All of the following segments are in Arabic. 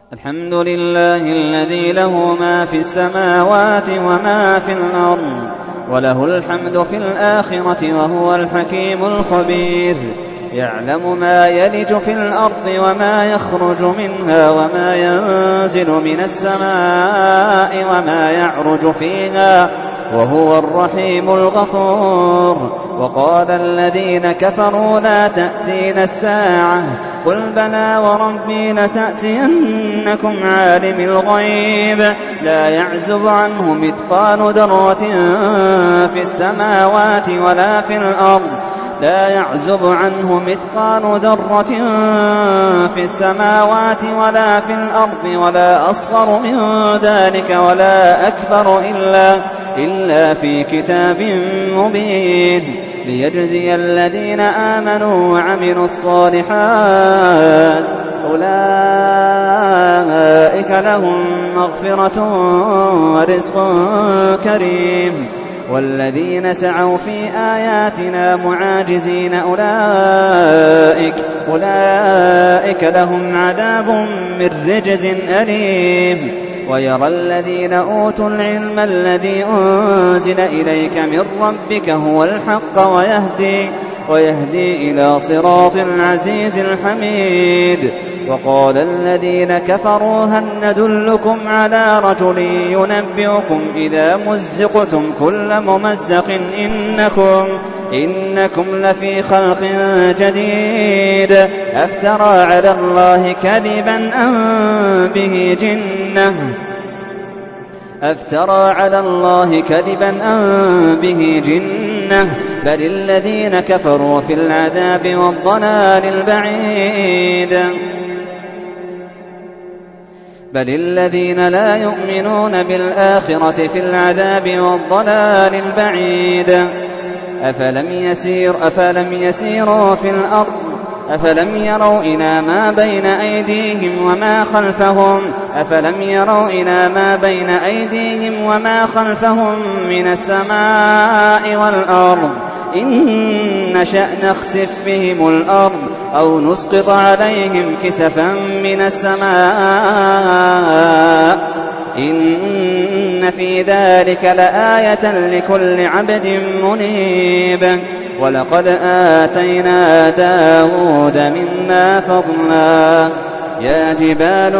الحمد لله الذي له ما في السماوات وما في الأرض وله الحمد في الآخرة وهو الحكيم الخبير. يعلم ما يلج في الأرض وما يخرج منها وما ينزل من السماء وما يعرج فيها وهو الرحيم الغفور. وقال الذين كفروا لا تأتينا الساعة قل بلى وربي لتأتينكم عالم الغيب لا يعزب عنه مثقال ذرة في السماوات ولا في الأرض لا يعزب عنه مثقال ذرة في السماوات ولا في الأرض ولا أصغر من ذلك ولا أكبر إلا في كتاب مبين ليجزي الذين آمنوا وعملوا الصالحات أولئك لهم مغفرة ورزق كريم. والذين سعوا في آياتنا معاجزين أولئك لهم عذاب من رجز أليم. ويرى الذين أوتوا العلم الذي أنزل إليك من ربك هو الحق ويهدي إلى صراط العزيز الحميد. وقال الذين كفروا هل ندلكم على رجل ينبئكم إذا مزقتم كل ممزق إنكم لفي خلق جديد أفترى على الله كذبا أم به جنة بل الذين كفروا في العذاب والضلال البعيد. بل الذين لا يؤمنون بالآخرة في العذاب والضلال البعيد. أفلم يسيروا في الأرض أفلم يروا إلى ما بين أيديهم وما خلفهم من السماء والأرض إن نشأ نخسف بهم الأرض أو نسقط عليهم كسفا من السماء إن في ذلك لآية لكل عبد منيب. ولقد آتينا داود منا فضلا يا جبال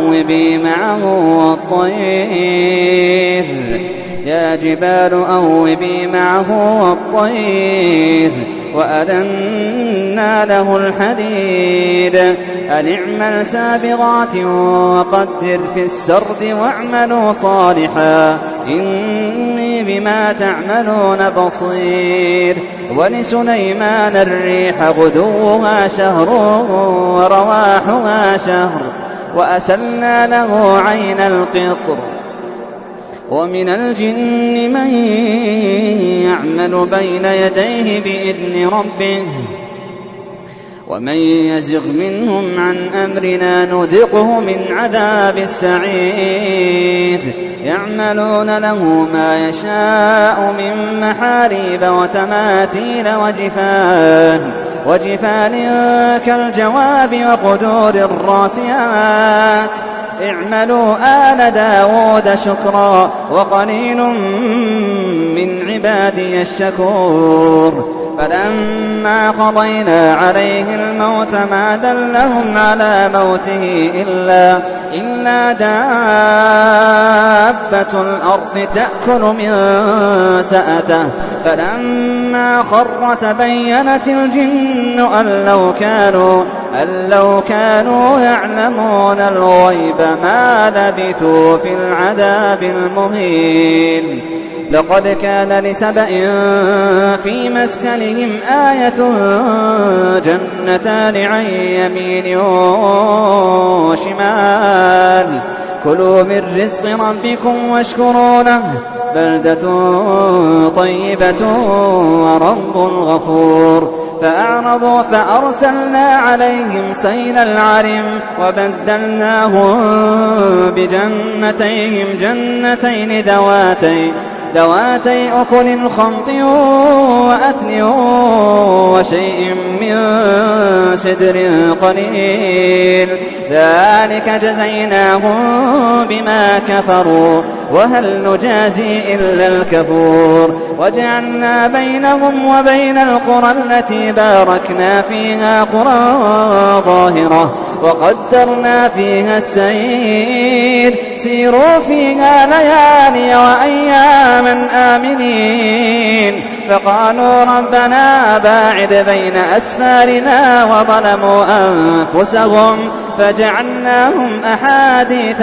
أوبي معه والطير وألنا له الحديد أن اعمل سابغات وقدر في السرد واعملوا صالحا إني بما تعملون بصير. ولسليمان الريح غدوها شهر ورواحها شهر وأسلنا له عين القطر. ومن الجن من يعمل بين يديه بإذن ربه ومن يزغ منهم عن أمرنا نذقه من عذاب السعير. يعملون له ما يشاء من محاريب وتماثيل وجفان كالجواب وقدور الراسيات. اعملوا آل داود شكرا وقليل من عبادي الشكور. فلما قضينا عليه الموت ما دلهم على موته إلا دابة الأرض تأكل من سأته. فلما خر تبينت الجن أن لو كانوا يعلمون الغيب ما لبثوا في العذاب المهين. لقد كان لسبأ في مسكنهم آية جنتان عن يمين وشمال كلوا من رزق ربكم واشكروا له بلدة طيبة ورب غفور. فأعرضوا فأرسلنا عليهم سيل العرم وبدلناهم بجنتين ذواتي أكل خمط وأثل وشيء من سدر قليل ذلك جزيناهم بما كفروا وهل نجازي إلا الكفور وجعلنا بينهم وبين القرى التي باركنا فيها قرى ظاهرة وقدرنا فيها السير سيروا فيها ليالي وأياما آمنين فقالوا ربنا باعد بين أسفارنا وظلموا أنفسهم فجعلناهم أحاديث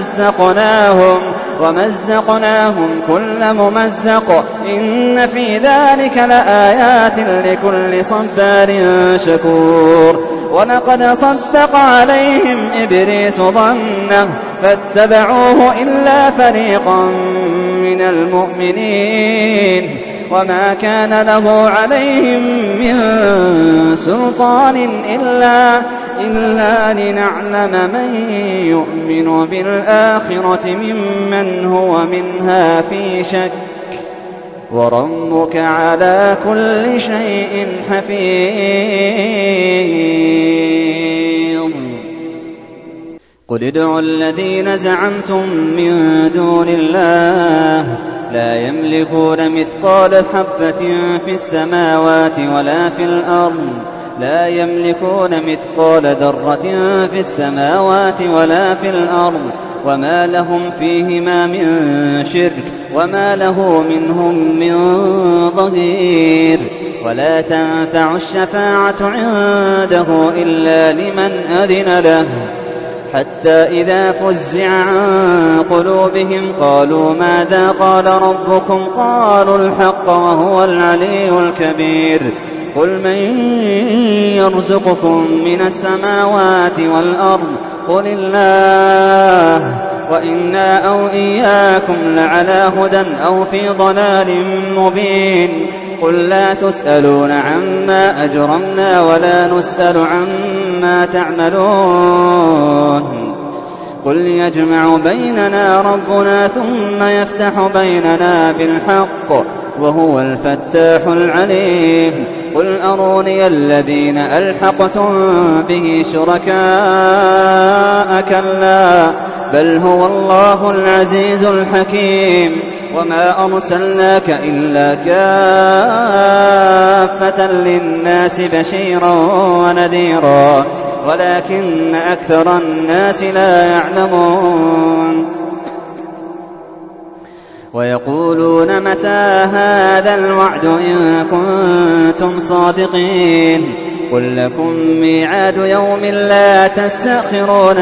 ومزقناهم كل ممزق إن في ذلك لآيات لكل صبار شكور ولقد صدق عليهم إبليس ظنه فاتبعوه إلا فريقا من المؤمنين وما كان له عليهم من سلطان إلا لنعلم من يؤمن بالآخرة ممن هو منها في شك وربك على كل شيء حفيظ قل ادعوا الذين زعمتم من دون الله لا يملكون مثقال حبة في السماوات ولا في الأرض لا يملكون مثقال ذرة في السماوات ولا في الأرض وما لهم فيهما من شرك وما له منهم من ظهير ولا تنفع الشفاعة عنده إلا لمن أذن له حتى إذا فزع عن قلوبهم قالوا ماذا قال ربكم قالوا الحق وهو العلي الكبير قل من يرزقكم من السماوات والأرض قل الله وإنا أو إياكم لعلى هدى أو في ضلال مبين قل لا تسألون عما أجرمنا ولا نسأل عما تعملون قل يجمع بيننا ربنا ثم يفتح بيننا بالحق وهو الفتاح العليم قل أروني الذين ألحقتم به شركاء كلا بل هو الله العزيز الحكيم وما أرسلناك إلا كافة للناس بشيرا ونذيرا ولكن أكثر الناس لا يعلمون ويقولون متى هذا الوعد إن كنتم صادقين قل لكم ميعاد يوم لا تستأخرون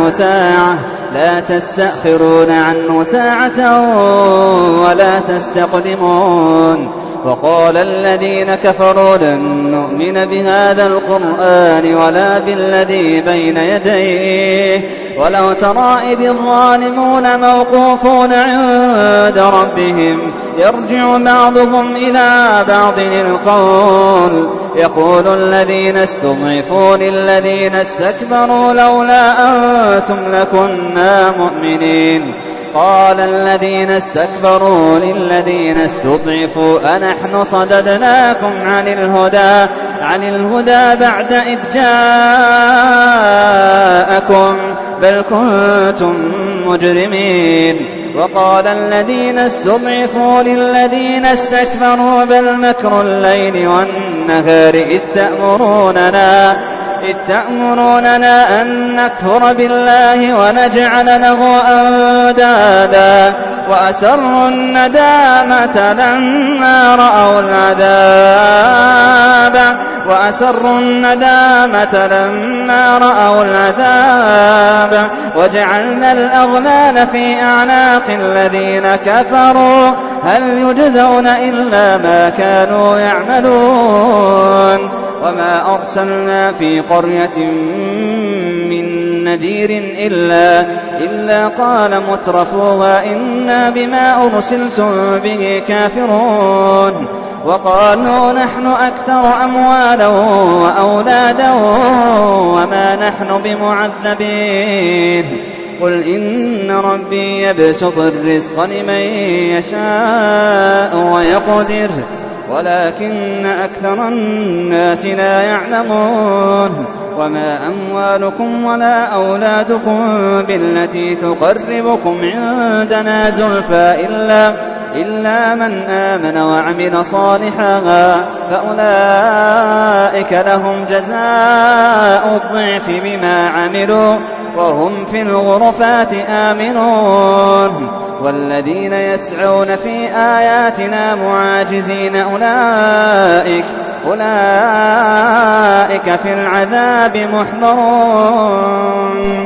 عنه ساعة ولا تستقدمون وقال الذين كفروا لن نؤمن بهذا القرآن ولا بالذي بين يديه ولو ترى إذ الظالمون موقوفون عند ربهم يرجع بعضهم إلى بعض القول يقول الذين استضعفوا للذين استكبروا لولا أنتم لكنا مؤمنين قال الذين استكبروا للذين استضعفوا أنحن صددناكم عن الهدى بعد إذ جاءكم بل كنتم مجرمين وقال الذين استضعفوا للذين استكبروا بل مكر الليل والنهار إذ تأمروننا أن نكفر بالله ونجعل له أندادا وأسروا الندامة لما رأوا العذاب وجعلنا الأغلال في أعناق الذين كفروا هل يجزون إلا ما كانوا يعملون وما أرسلنا في قرية من نذير إلا قال مترفوها إنا بما أرسلتم به كافرون وقالوا نحن أكثر أموالا وأولادا وما نحن بمعذبين قل إن ربي يبسط الرزق لمن يشاء ويقدر ولكن أكثر الناس لا يعلمون وما أموالكم ولا أولادكم بالتي تقربكم عندنا زلفى إلا من آمن وعمل صالحا فأولئك لهم جزاء الضعف بما عملوا وهم في الغرفات آمنون والذين يسعون في آياتنا معاجزين أولئك في العذاب محضرون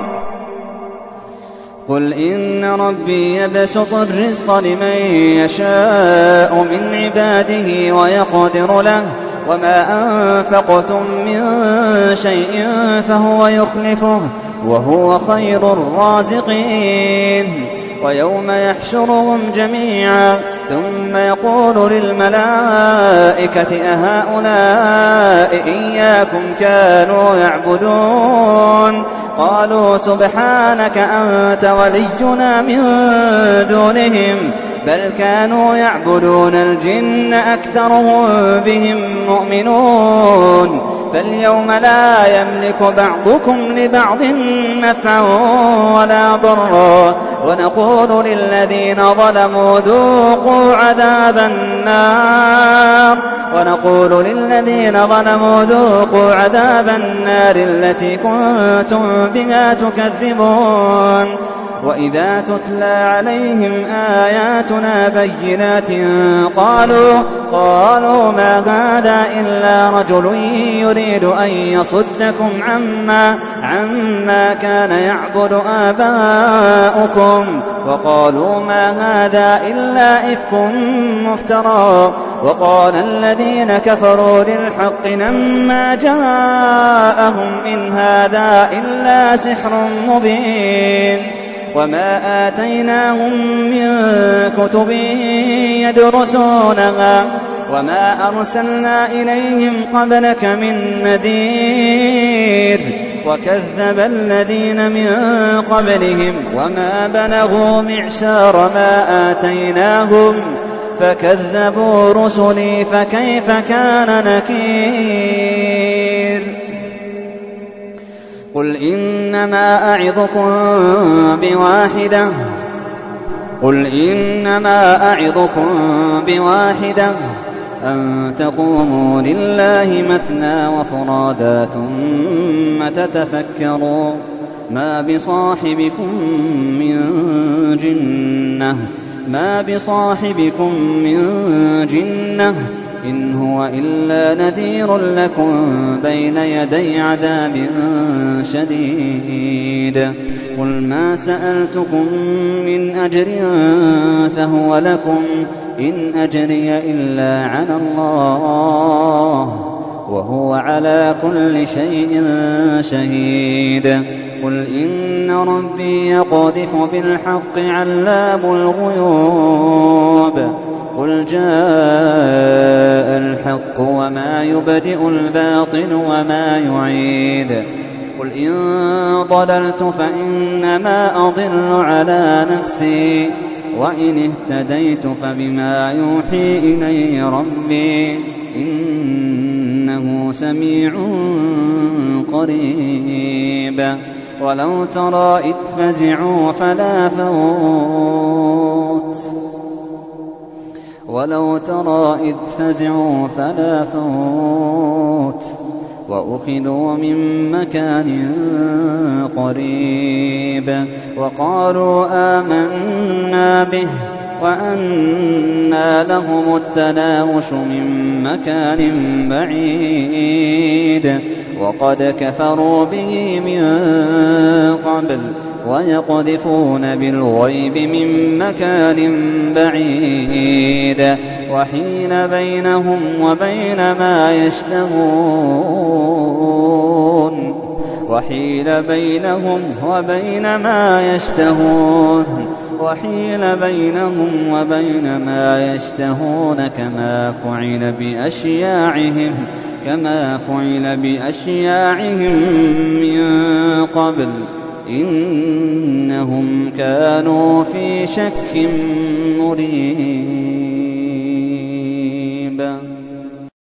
قل إن ربي يبسط الرزق لمن يشاء من عباده ويقدر له وما أنفقتم من شيء فهو يخلفه وهو خير الرازقين ويوم يحشرهم جميعا ثم يقول للملائكة أهؤلاء إياكم كانوا يعبدون قالوا سبحانك أنت ولينا من دونهم بل كانوا يعبدون الجن أكثرهم بهم مؤمنون فاليوم لا يملك بعضكم لبعض نفعا ولا ضرا ونقول للذين ظلموا ذوقوا عذاب النار التي كنتم بها تكذبون وإذا تتلى عليهم آياتنا بينات قالوا ما هذا إلا رجل يريد أن يصدكم عما كان يعبد آباؤكم وقالوا ما هذا إلا إفك مفترى وقال الذين كفروا للحق لما جاءهم إن هذا إلا سحر مبين وما آتيناهم من كتب يدرسونها وما أرسلنا إليهم قبلك من نذير وكذب الذين من قبلهم وما بلغوا معشار ما آتيناهم فكذبوا رسلي فكيف كان نكير قل إنما أعظكم بواحدة أن تقوموا لله مثنى وفرادا ثم تتفكروا ما بصاحبكم من جنة إن هو إلا نذير لكم بين يدي عذاب شديد قل ما سألتكم من أجر فهو لكم إن أجري إلا على الله وهو على كل شيء شهيد قل إن ربي يقذف بالحق علام الغيوب قل جاء الحق وما يبدئ الباطل وما يعيد قل إن ضللت فإنما أضل على نفسي وإن اهتديت فبما يوحي إلي ربي إنه سميع قريب ولو ترى إذ فزعوا فلا فوت وأخذوا من مكان قريب وقالوا آمنا به وأنى لهم التناوش من مكان بعيد وقد كفروا به من قبل ويقذفون بالغيب من مكان بعيد وحيل بينهم وبين ما يشتهون كما فعل بأشياعهم من قبل إنهم كانوا في شك مريب.